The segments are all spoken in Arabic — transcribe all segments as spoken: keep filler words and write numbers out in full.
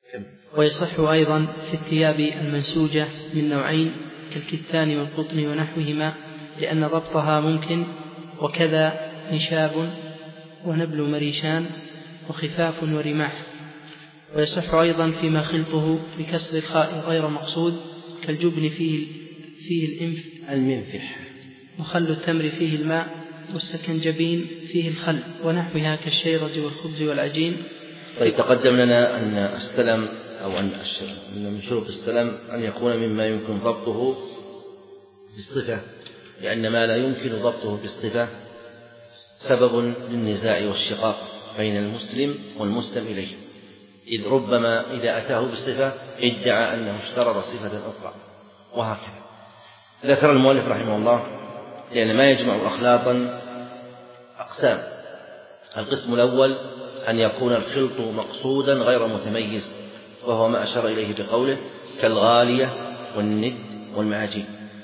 ويصح أيضا في الثياب المنسوجة من نوعين كالكتان والقطن ونحوهما لأن ضبطها ممكن، وكذا نشاب ونبل مريشان وخفاف ورماح. ويصح أيضا فيما خلطه بكسر الخاء غير مقصود كالجبن فيه, فيه الإنف المنفح، وخل التمر فيه الماء، والسكنجبين فيه الخل ونحوها كالشيرج والخبز والعجين. طيب تقدم لنا أن السلم أو أن من شروط السلم أن يكون مما يمكن ضبطه بالصفة، لأن ما لا يمكن ضبطه بالصفة سبب للنزاع والشقاق بين المسلم والمسلم إليه، إذ ربما إذا أتاه بالصفة ادعى أنه اشترط صفة أخرى وهكذا. ذكر المؤلف رحمه الله لأن ما يجمع أخلاطا أقسام: القسم الأول أن يكون الخلط مقصودا غير متميز، وهو ما أشار إليه بقوله كالغالية والند والمعاجين.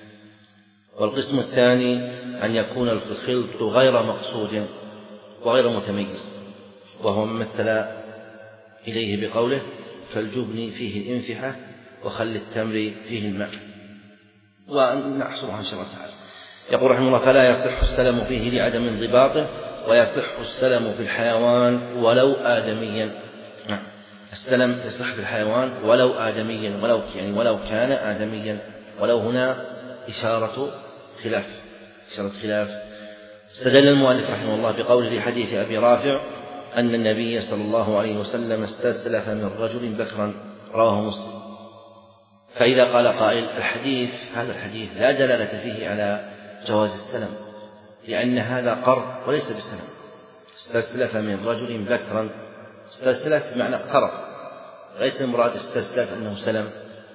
والقسم الثاني أن يكون الخلط غير مقصود وغير متميز، وهو ما مثل إليه بقوله كالجبن فيه الإنفحة وخل التمر فيه الماء، ونحصرها إن شاء الله تعالى. يقول رحمه الله: فلا يصح السلم فيه لعدم انضباطه، ويصح السلم في الحيوان ولو آدميا. السلم يصح في الحيوان ولو آدميا، ولو يعني ولو كان آدميا، ولو هنا إشارة خلاف إشارة خلاف. استدل المؤلف رحمه الله بقوله في حديث أبي رافع أن النبي صلى الله عليه وسلم استسلف من رجل بكرا، رواه مسلم. فإذا قال قائل الحديث هذا الحديث لا دلالة فيه على جواز السلم، لأن هذا قرض وليس بسلم. استسلف من رجل بكرا، استسلف بمعنى اقترض، ليس المراد استسلف أنه سلم.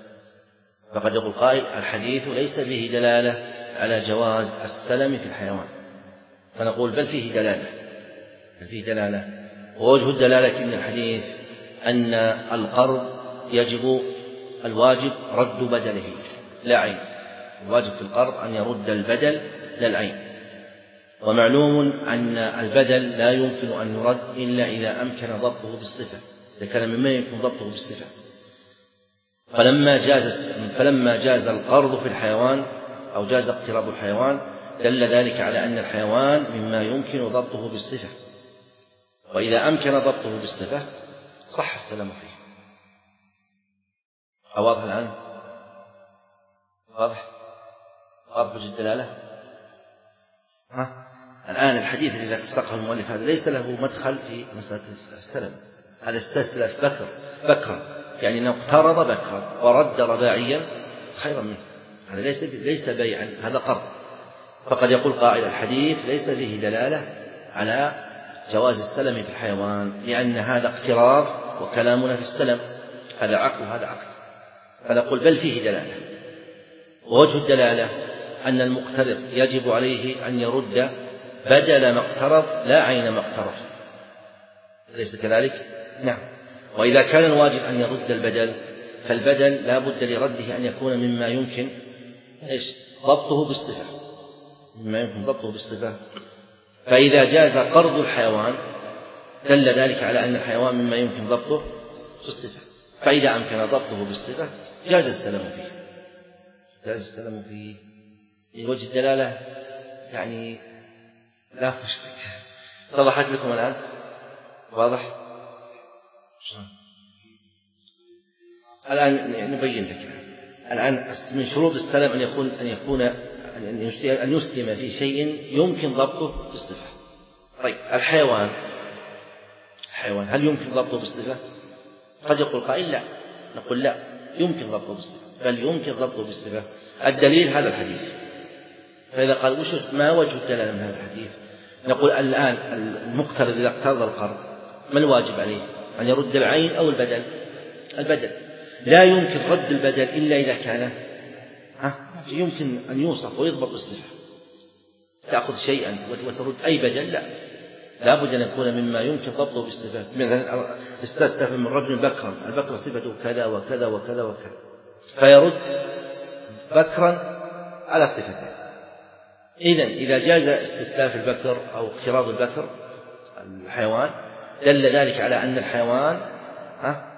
فقد يقول قائل الحديث ليس فيه دلالة على جواز السلم في الحيوان، فنقول بل فيه دلالة بل فيه دلالة ووجه الدلالة من الحديث أن القرض يجب الواجب رد بدله لا عين، الواجب في القرض أن يرد البدل لا العين. ومعلوم أن البدل لا يمكن أن يرد إلا إذا أمكن ضبطه بالصفة، إذا كان مما يمكن ضبطه بالصفة. فلما جاز فلما جاز القرض في الحيوان أو جاز اقتراض الحيوان دل ذلك على أن الحيوان مما يمكن ضبطه بالصفة، وإذا أمكن ضبطه بالصفة صح السلام فيه. واضح الآن؟ واضح؟ واضح وجه الدلالة؟ ها؟ الآن الحديث الذي تساقه المؤلف هذا ليس له مدخل في مسألة السلم. هذا استسلف بكر بكرا يعني أنه اقترض بكرا ورد رباعيا خيرا منه، هذا ليس ليس بيعا، هذا قرض. فقد يقول قائل الحديث ليس فيه دلالة على جواز السلم في الحيوان، لأن هذا اقتراض وكلامنا في السلم هذا عقد وهذا عقد. فنقول بل فيه دلالة، ووجه الدلالة أن المقترض يجب عليه أن يرد بدل ما اقترض لا عين ما اقترض، أليس كذلك؟ نعم. وإذا كان الواجب أن يرد البدل فالبدل لا بد لرده أن يكون مما يمكن إيش ضبطه بالصفة، مما يمكن ضبطه بالصفة. فإذا جاز قرض الحيوان دل ذلك على أن الحيوان مما يمكن ضبطه بالصفة، فإذا أمكن ضبطه بالصفة جاز السلم فيه جاز السلم فيه وجه الدلالة يعني لا مشكلة. اتضحت لكم الآن؟ واضح؟ الآن نبين لك الآن من شروط السلم أن يكون أن يكون أن يسلم في شيء يمكن ضبطه بالصفة. طيب الحيوان الحيوان هل يمكن ضبطه بالصفة؟ قد يقول قائل لا، نقول لا يمكن ضبطه بالصفة، بل يمكن ضبطه بالصفة. الدليل هذا الحديث. فإذا قال وش ما وجه الدلالة من هذا الحديث؟ نقول الآن المقترض إذا اقترض القرض ما الواجب عليه؟ أن يرد العين أو البدل؟ البدل. لا يمكن رد البدل إلا إذا كان ها يمكن أن يوصف ويضبط الصفة. تأخذ شيئا وترد أي بدل لا، لا بد أن يكون مما يمكن ضبطه بالصفات. مثلا استسلف من رجل بكرا، البكر صفته كذا وكذا وكذا وكذا، فيرد بكرا على صفتين. إذن إذا جاز استسلاف البكر أو اقتراض البكر الحيوان دل ذلك على أن الحيوان ها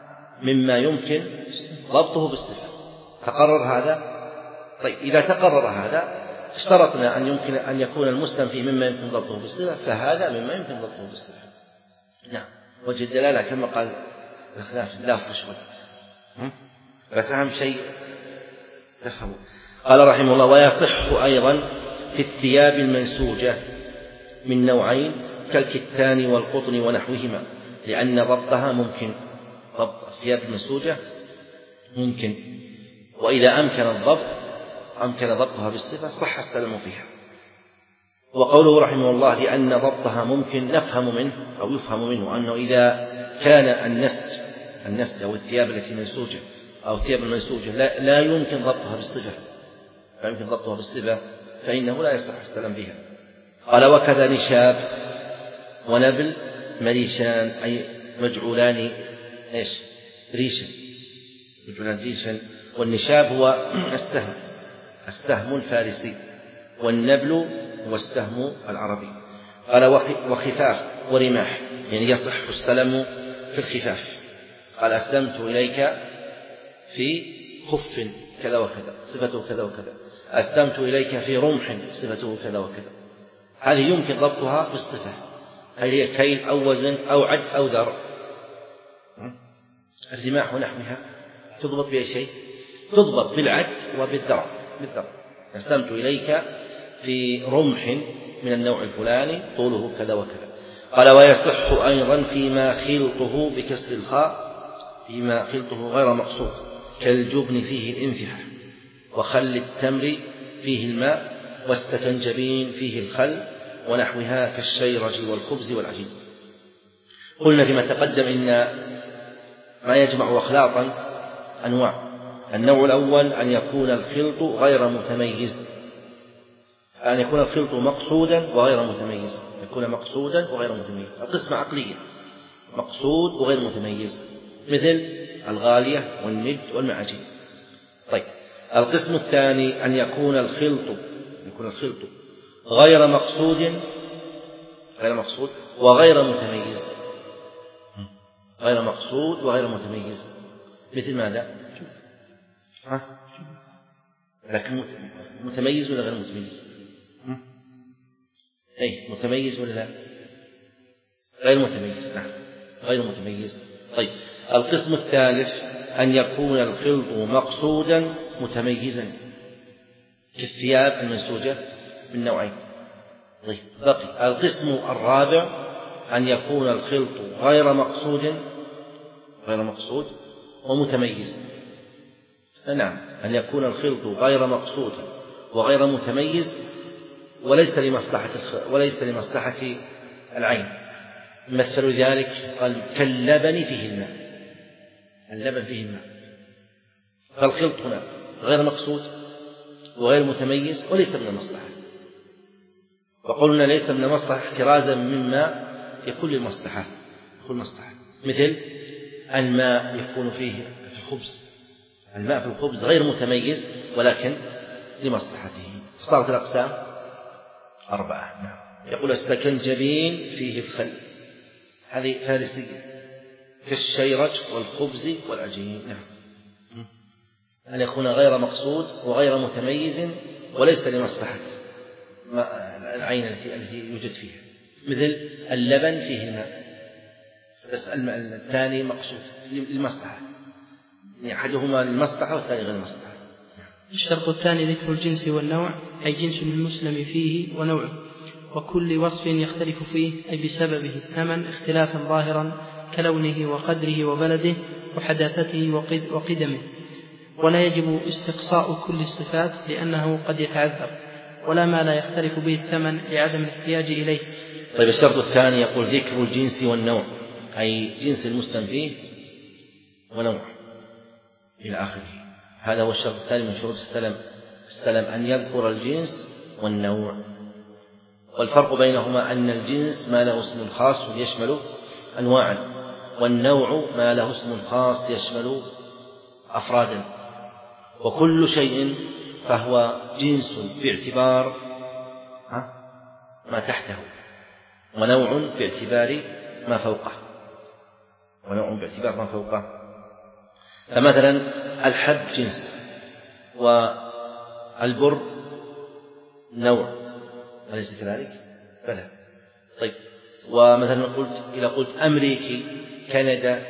مما يمكن ضبطه بالصفة. تقرر هذا؟ طيب إذا تقرر هذا اشترطنا أن يمكن أن يكون المسلم فيه مما يمكن ضبطه بالصفة، فهذا مما يمكن ضبطه بالصفة. نعم، وجه الدلالة كما قال الخلاف لا فشل، بس أهم شيء تفهموا. قال رحمه الله: ويصح أيضا في الثياب المنسوجة من نوعين كالكتان والقطن ونحوهما، لأن ضبطها ممكن. ضبط الثياب المنسوجة ممكن، وإذا أمكن الضبط أمكن ضبطها بالصفة صح السلم فيها. وقوله رحمه الله: لأن ضبطها ممكن، نفهم منه أو يفهم منه أنه إذا كان النسج النسج أو الثياب التي منسوجة أو الثياب المنسوجة لا, لا يمكن ضبطها بالصفة لا يمكن ضبطها بالصفة فإنه لا يصح السلم فيها. قال: وكذا نشاب ونبل مريشان، أي مجعولان إيش؟ ريشا، مجعولان ريشا. والنشاب هو السهم السهم الفارسي، والنبل هو السهم العربي. قال: وخفاف ورماح، يعني يصح السلم في الخفاف. قال: أسلمت إليك في خف كذا وكذا صفته كذا وكذا، أسلمت إليك في رمح صفته كذا وكذا. هذه يمكن ضبطها بالصفة، هل هي كيل أو وزن أو عد أو ذر. الرماح ونحوها تضبط بأي شيء؟ تضبط بالعد وبالذر. بالذر أسلمت إليك في رمح من النوع الفلاني طوله كذا وكذا. قال: ويصح أيضا فيما خلطه بكسر الخاء، فيما خلطه غير مقصود، كالجبن فيه الانفحاح، وخل التمر فيه الماء، والسكنجبين فيه الخل، ونحوها كالشيرج والخبز والعجين. قلنا فيما تقدم إن ما يجمع أخلاطا أنواع. النوع الأول أن يكون الخلط غير متميز، أن يكون الخلط مقصودا وغير متميز، يكون مقصودا وغير متميز. القسمة عقلية، مقصود وغير متميز، مثل الغالية والند والمعاجين. طيب، القسم الثاني أن يكون الخلط يكون الخلط غير مقصود غير مقصود وغير متميز، غير مقصود وغير متميز. مثل ماذا؟ ها؟ لكن متميز ولا غير متميز؟ أي متميز ولا لا؟ غير متميز. نعم، غير متميز. طيب، القسم الثالث أن يكون الخلط مقصودا متميزا، كالثياب المنسوجة من نوعين. طيب، بقي القسم الرابع أن يكون الخلط غير مقصود غير مقصود ومتميز. نعم، أن يكون الخلط غير مقصود وغير متميز، وليس لمصلحة وليس لمصلحة العين. مثل ذلك قال: كاللبن فيه الماء، اللبن فيه الماء. فالخلط هنا غير مقصود وغير متميز وليس من المصلحة. وقلنا ليس من المصلحة احترازا مما يكون للمصلحة يكون مصلحة. مثل الماء يكون فيه في الخبز، الماء في الخبز غير متميز ولكن لمصلحته. فصارت الأقسام أربعة. نعم. يقول: السكنجبين فيه الخل، هذه فارسية، كالشيرج والخبز والعجين. نعم، أن يكون غير مقصود وغير متميز وليس لمصلحة العين التي يوجد فيها. مثل اللبن فيه الماء، بس الماء الثاني مقصود للمصلحة، يعني أحدهما للمصلحة والثاني غير المصلحة. الشرط الثاني ذكر الجنس والنوع، أي جنس المسلم فيه ونوعه، وكل وصف يختلف فيه أي بسببه الثمن اختلافا ظاهرا، كلونه وقدره وبلده وحداثته وقدمه. ولا يجب استقصاء كل الصفات لأنه قد يتعذر، ولا ما لا يختلف به الثمن لعدم الاحتياج إليه. طيب، الشرط الثاني يقول: ذكر الجنس والنوع، أي جنس المسلم فيه ونوعه إلى آخره. هذا هو الشرط الثاني من شروط السلم السلم أن يذكر الجنس والنوع. والفرق بينهما أن الجنس ما له اسم خاص يشمل أنواعا، والنوع ما له اسم خاص يشمل أفرادا. وكل شيء فهو جنس باعتبار ما تحته، ونوع باعتبار ما فوقه ونوع باعتبار ما فوقه فمثلا الحب جنس والبر نوع، أليس كذلك؟ بلى. طيب، ومثلا قلت إذا قلت أمريكي كندا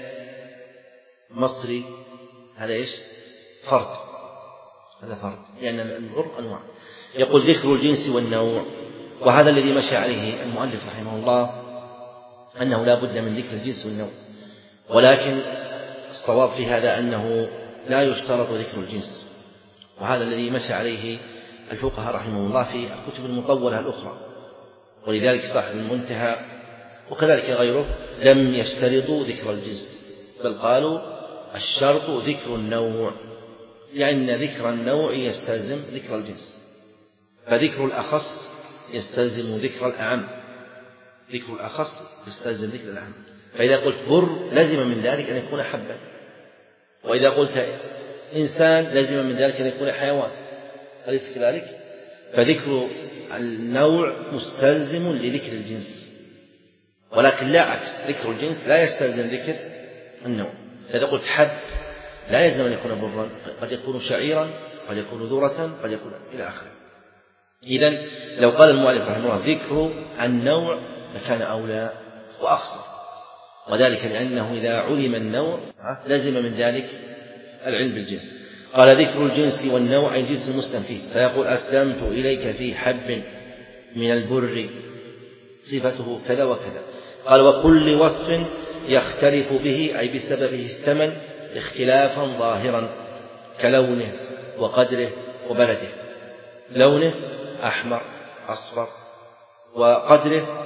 مصري، هذا إيش؟ فرد، هذا فرد، لأن يعني البر أنواع. يقول ذكر الجنس والنوع، وهذا الذي مشى عليه المؤلف رحمه الله، أنه لا بد من ذكر الجنس والنوع، ولكن الصواب في هذا أنه لا يشترط ذكر الجنس، وهذا الذي مشى عليه الفقهاء رحمه الله في الكتب المطولة الأخرى، ولذلك صاحب المنتهى وكذلك غيره لم يشترطوا ذكر الجنس، بل قالوا الشرط ذكر النوع، لأن ذكر النوع يستلزم ذكر الجنس، فذكر الأخص يستلزم ذكر الأعم، ذكر الأخص يستلزم ذكر الأعم. فإذا قلت بر لزم من ذلك أن يكون حبا، وإذا قلت إنسان لزم من ذلك أن يكون حيوان، أليس كذلك؟ فذكر النوع مستلزم لذكر الجنس، ولكن لا عكس، ذكر الجنس لا يستلزم ذكر النوع. فإذا قلت حب لا يلزم أن يكون برا، قد يكون شعيرا، قد يكون ذرة، قد يكون إلى آخره. إذن لو قال المؤلف رحمه الله ذكر النوع لكان أولى وأخصر، وذلك لأنه إذا علم النوع لزم من ذلك العلم بالجنس. قال ذكر الجنس والنوع أي جنس المسلم فيه، فيقول أسلمت إليك في حب من البر صفته كذا وكذا. قال وكل وصف يختلف به أي بسببه الثمن اختلافا ظاهرا، كلونه وقدره وبلده، لونه أحمر أصفر، وقدره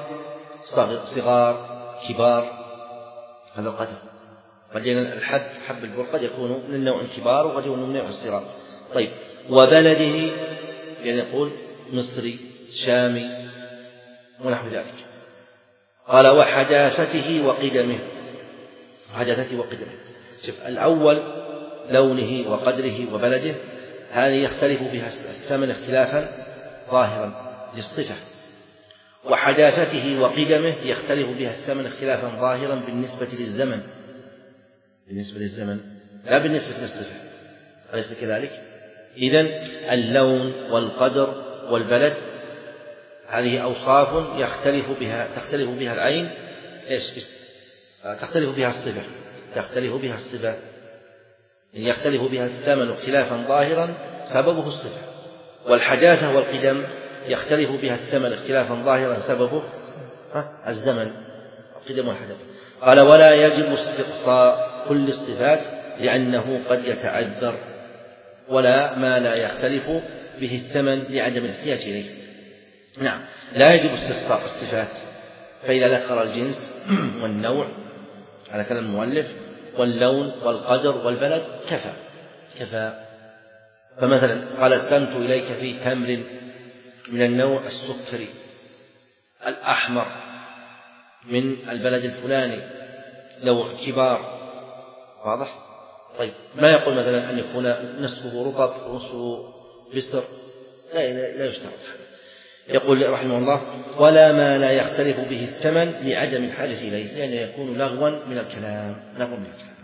صغار كبار، هذا القدر. قد الحب حب البر قد يكون من النوع الكبار وقد يكون من النوع الصغار. طيب، وبلده يعني يقول مصري شامي ونحو ذلك. قال وحداثته وقدمه، حداثته وقدمه، شوف الأول لونه وقدره وبلده، هذه يختلف بها الثمن اختلافا ظاهرا للصفة، وحداثته وقدمه يختلف بها الثمن اختلافا ظاهرا بالنسبة للزمن، بالنسبة للزمن لا بالنسبة للصفة، أليس كذلك؟ إذن اللون والقدر والبلد هذه أوصاف يختلف بها تختلف بها العين، إيش؟ تختلف بها الصفة، تختلف بها الصفة، يختلف بها الثمن اختلافا ظاهرا سببه الصفة، والحداثة والقدم يختلف بها الثمن اختلافا ظاهرا سببه الزمن، القدم والحداثة. قال ولا يجب استقصاء كل الصفات لأنه قد يتعذر، ولا ما لا يختلف به الثمن لعدم الاحتياج إليه. نعم، لا يجب استقصاء الصفات، فإذا ذكر الجنس والنوع على كلام المؤلف واللون والقدر والبلد كفى كفى. فمثلا قال أسلمت إليك في تمر من النوع السكري الأحمر من البلد الفلاني نوع كبار، واضح؟ طيب، ما يقول مثلا أن يكون نصفه رطب ونصفه بسر، لا, لا يشترط. يقول رحمه الله ولا ما لا يختلف به الثمن لعدم الحاجة إليه، لأنه يعني يكون لغوا من الكلام، لغوا من الكلام.